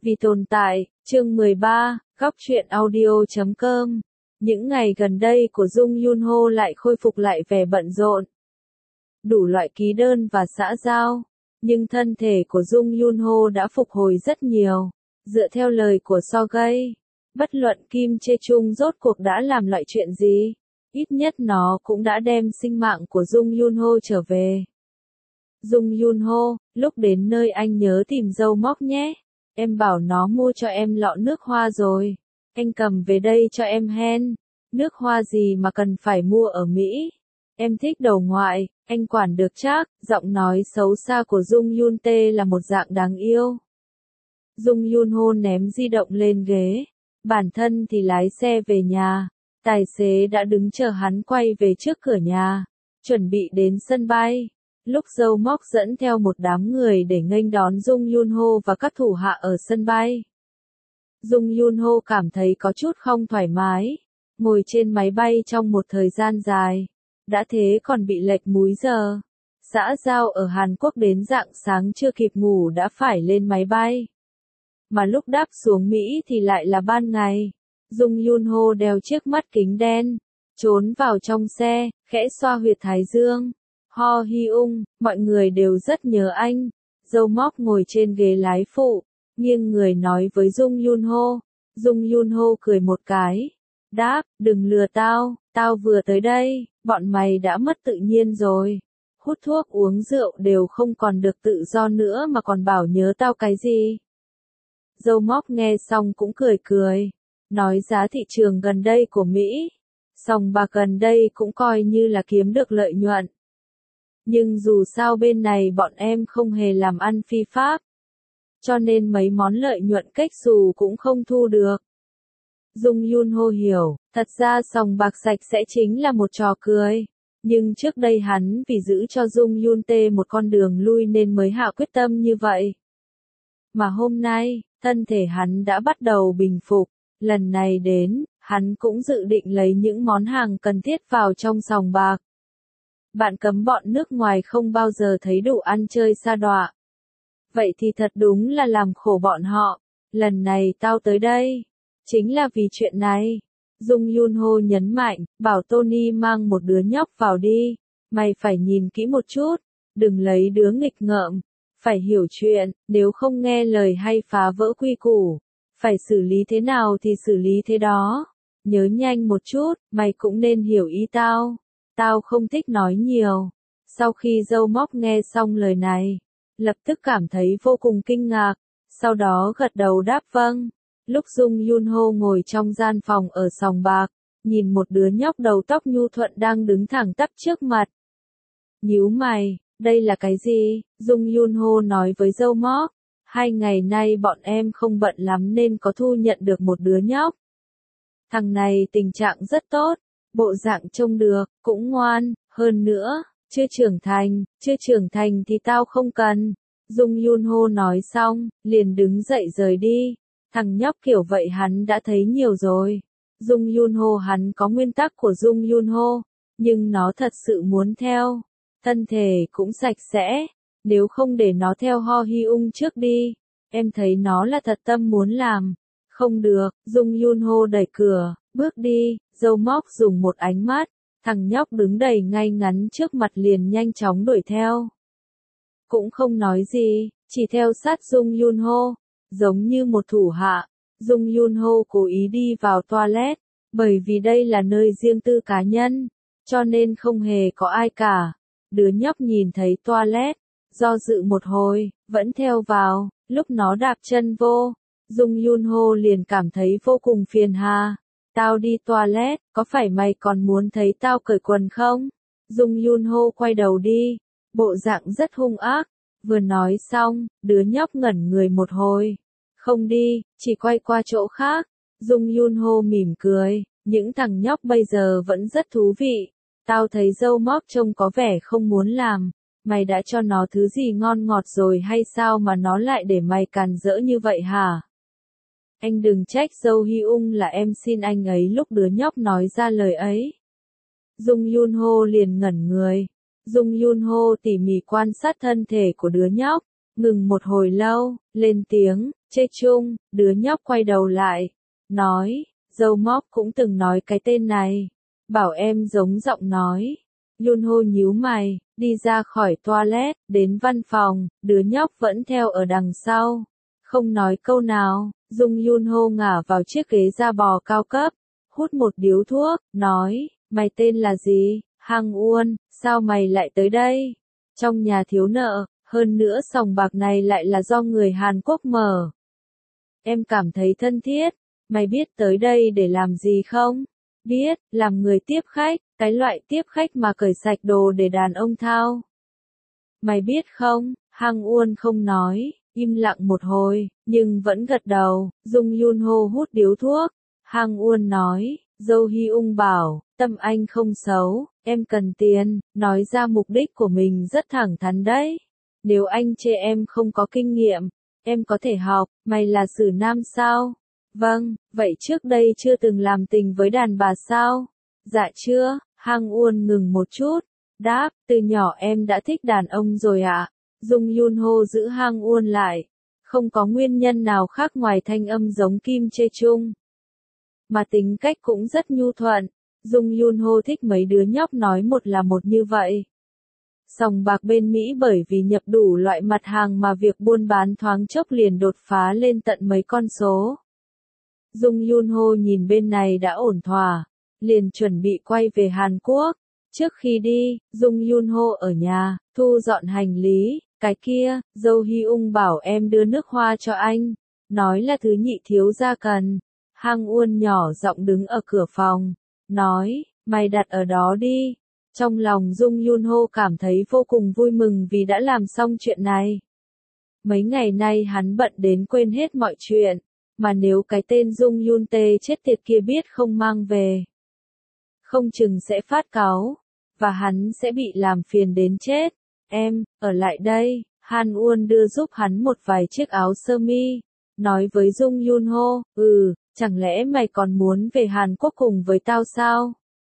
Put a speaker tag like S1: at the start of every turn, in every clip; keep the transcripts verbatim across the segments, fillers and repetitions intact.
S1: Vì tồn tại, chương mười ba, góc truyện audio chấm com. Những ngày gần đây của Jung Yun Ho lại khôi phục lại vẻ bận rộn. Đủ loại ký đơn và xã giao. Nhưng thân thể của Jung Yun Ho đã phục hồi rất nhiều. Dựa theo lời của So Gay, bất luận Kim Chae Chung rốt cuộc đã làm loại chuyện gì, ít nhất nó cũng đã đem sinh mạng của Jung Yun Ho trở về. Jung Yun Ho, lúc đến nơi anh nhớ tìm dâu móc nhé. Em bảo nó mua cho em lọ nước hoa rồi. Anh cầm về đây cho em hen. Nước hoa gì mà cần phải mua ở Mỹ? Em thích đầu ngoại, anh quản được chắc. Giọng nói xấu xa của Jung Yun Tae là một dạng đáng yêu. Jung Yun Ho ném di động lên ghế. Bản thân thì lái xe về nhà. Tài xế đã đứng chờ hắn quay về trước cửa nhà. Chuẩn bị đến sân bay. Lúc dâu móc dẫn theo một đám người để nghênh đón Jung Yun Ho và các thủ hạ ở sân bay. Jung Yun Ho cảm thấy có chút không thoải mái. Ngồi trên máy bay trong một thời gian dài. Đã thế còn bị lệch múi giờ. Xã giao ở Hàn Quốc đến rạng sáng chưa kịp ngủ đã phải lên máy bay. Mà lúc đáp xuống Mỹ thì lại là ban ngày. Jung Yun Ho đeo chiếc mắt kính đen. Trốn vào trong xe, khẽ xoa huyệt thái dương. Ho Hyung, mọi người đều rất nhớ anh. Dâu móc ngồi trên ghế lái phụ, nghiêng người nói với Jung Yun Ho. Jung Yun Ho cười một cái. Đáp, đừng lừa tao, tao vừa tới đây, bọn mày đã mất tự nhiên rồi. Hút thuốc uống rượu đều không còn được tự do nữa mà còn bảo nhớ tao cái gì. Dâu móc nghe xong cũng cười cười. Nói giá thị trường gần đây của Mỹ. Sòng bạc gần đây cũng coi như là kiếm được lợi nhuận. Nhưng dù sao bên này bọn em không hề làm ăn phi pháp. Cho nên mấy món lợi nhuận cách xù cũng không thu được. Jung Yun Ho hiểu, thật ra sòng bạc sạch sẽ chính là một trò cười. Nhưng trước đây hắn vì giữ cho Jung Yun Tae một con đường lui nên mới hạ quyết tâm như vậy. Mà hôm nay, thân thể hắn đã bắt đầu bình phục. Lần này đến, hắn cũng dự định lấy những món hàng cần thiết vào trong sòng bạc. Bạn cấm bọn nước ngoài không bao giờ thấy đủ ăn chơi sa đọa. Vậy thì thật đúng là làm khổ bọn họ. Lần này tao tới đây. Chính là vì chuyện này. Jung Yun Ho nhấn mạnh, bảo Tony mang một đứa nhóc vào đi. Mày phải nhìn kỹ một chút. Đừng lấy đứa nghịch ngợm. Phải hiểu chuyện, nếu không nghe lời hay phá vỡ quy củ. Phải xử lý thế nào thì xử lý thế đó. Nhớ nhanh một chút, mày cũng nên hiểu ý tao. Tao không thích nói nhiều. Sau khi dâu móc nghe xong lời này, lập tức cảm thấy vô cùng kinh ngạc, sau đó gật đầu đáp vâng. Lúc Jung Yun Ho ngồi trong gian phòng ở sòng bạc, nhìn một đứa nhóc đầu tóc nhu thuận đang đứng thẳng tắp trước mặt. Nhíu mày, đây là cái gì? Jung Yun Ho nói với dâu móc. Hai ngày nay bọn em không bận lắm nên có thu nhận được một đứa nhóc. Thằng này tình trạng rất tốt. Bộ dạng trông được, cũng ngoan, hơn nữa, chưa trưởng thành, chưa trưởng thành thì tao không cần. Jung Yun Ho nói xong, liền đứng dậy rời đi. Thằng nhóc kiểu vậy hắn đã thấy nhiều rồi. Jung Yun Ho hắn có nguyên tắc của Jung Yun Ho, nhưng nó thật sự muốn theo. Thân thể cũng sạch sẽ, nếu không để nó theo Ho Hyung trước đi. Em thấy nó là thật tâm muốn làm. Không được, Jung Yun Ho đẩy cửa, bước đi, dâu móc dùng một ánh mắt, thằng nhóc đứng đầy ngay ngắn trước mặt liền nhanh chóng đuổi theo. Cũng không nói gì, chỉ theo sát Jung Yun Ho, giống như một thủ hạ. Jung Yun Ho cố ý đi vào toilet, bởi vì đây là nơi riêng tư cá nhân, cho nên không hề có ai cả. Đứa nhóc nhìn thấy toilet, do dự một hồi, vẫn theo vào, lúc nó đạp chân vô. Jung Yun Ho liền cảm thấy vô cùng phiền hà. Tao đi toilet, có phải mày còn muốn thấy tao cởi quần không? Jung Yun Ho quay đầu đi, bộ dạng rất hung ác. Vừa nói xong, đứa nhóc ngẩn người một hồi. Không đi, chỉ quay qua chỗ khác. Jung Yun Ho mỉm cười, những thằng nhóc bây giờ vẫn rất thú vị. Tao thấy dâu móc trông có vẻ không muốn làm. Mày đã cho nó thứ gì ngon ngọt rồi hay sao mà nó lại để mày càn rỡ như vậy hả? Anh đừng trách dâu Hyung là em xin anh ấy lúc đứa nhóc nói ra lời ấy. Jung Yun Ho liền ngẩn người. Jung Yun Ho tỉ mỉ quan sát thân thể của đứa nhóc, ngừng một hồi lâu, lên tiếng, Chê Chung, đứa nhóc quay đầu lại, nói, dâu móc cũng từng nói cái tên này, bảo em giống giọng nói. Yunho nhíu mày, đi ra khỏi toilet, đến văn phòng, đứa nhóc vẫn theo ở đằng sau, không nói câu nào. Dung Yunho ngả vào chiếc ghế da bò cao cấp, hút một điếu thuốc, nói, mày tên là gì? Hang Uôn, sao mày lại tới đây? Trong nhà thiếu nợ, hơn nữa sòng bạc này lại là do người Hàn Quốc mở. Em cảm thấy thân thiết, mày biết tới đây để làm gì không? Biết, làm người tiếp khách, cái loại tiếp khách mà cởi sạch đồ để đàn ông thao. Mày biết không? Hang Uôn không nói, im lặng một hồi, nhưng vẫn gật đầu. Dung Yunho hút điếu thuốc. Hang Uôn nói, dâu Hy Ung bảo, tâm anh không xấu, em cần tiền, nói ra mục đích của mình rất thẳng thắn đấy. Nếu anh chê em không có kinh nghiệm, em có thể học, mày là xử nam sao? Vâng, vậy trước đây chưa từng làm tình với đàn bà sao? Dạ chưa. Hang Uôn ngừng một chút, đáp, từ nhỏ em đã thích đàn ông rồi ạ. Dung Yunho giữ Hang Uôn lại, không có nguyên nhân nào khác ngoài thanh âm giống Kim Chê Chung, mà tính cách cũng rất nhu thuận. Dung Yunho thích mấy đứa nhóc nói một là một như vậy. Sòng bạc bên Mỹ bởi vì nhập đủ loại mặt hàng mà việc buôn bán thoáng chốc liền đột phá lên tận mấy con số. Dung Yunho nhìn bên này đã ổn thỏa, liền chuẩn bị quay về Hàn Quốc. Trước khi đi, Dung Yunho ở nhà, thu dọn hành lý. Cái kia, dâu Hy Ung bảo em đưa nước hoa cho anh, nói là thứ nhị thiếu gia cần. Hang Uôn nhỏ giọng đứng ở cửa phòng, nói, mày đặt ở đó đi. Trong lòng Dung Yunho cảm thấy vô cùng vui mừng vì đã làm xong chuyện này. Mấy ngày nay hắn bận đến quên hết mọi chuyện, mà nếu cái tên Dung Yun Tê chết tiệt kia biết không mang về, không chừng sẽ phát cáu, và hắn sẽ bị làm phiền đến chết. Em, ở lại đây. Han Uôn đưa giúp hắn một vài chiếc áo sơ mi, nói với Dung Yunho, ừ, chẳng lẽ mày còn muốn về Hàn Quốc cùng với tao sao?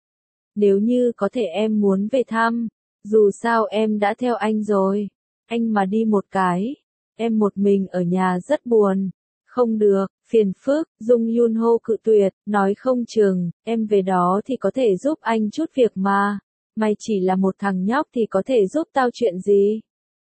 S1: Nếu như có thể em muốn về thăm, dù sao em đã theo anh rồi, anh mà đi một cái, em một mình ở nhà rất buồn. Không được, phiền phức. Dung Yunho cự tuyệt, nói không chừng, em về đó thì có thể giúp anh chút việc mà. Mày chỉ là một thằng nhóc thì có thể giúp tao chuyện gì?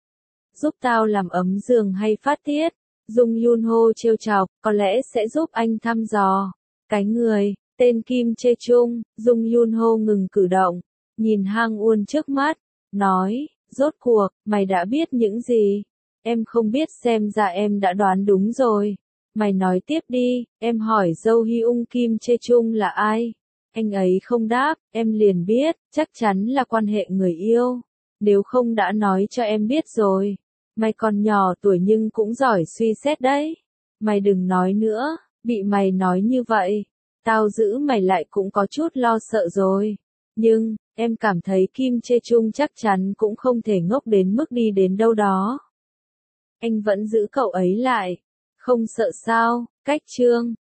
S1: Giúp tao làm ấm giường hay phát tiết? Dung Yunho trêu chọc, có lẽ sẽ giúp anh thăm dò cái người, tên Kim Chê Chung. Dung Yunho ngừng cử động, nhìn Hang Uôn trước mắt, nói, rốt cuộc, mày đã biết những gì? Em không biết, xem ra em đã đoán đúng rồi. Mày nói tiếp đi. Em hỏi dâu Hy Ung Kim Chê Chung là ai? Anh ấy không đáp, em liền biết, chắc chắn là quan hệ người yêu. Nếu không đã nói cho em biết rồi. Mày còn nhỏ tuổi nhưng cũng giỏi suy xét đấy. Mày đừng nói nữa, bị mày nói như vậy, tao giữ mày lại cũng có chút lo sợ rồi. Nhưng, em cảm thấy Kim Chê Chung chắc chắn cũng không thể ngốc đến mức đi đến đâu đó. Anh vẫn giữ cậu ấy lại. Không sợ sao? Cách chương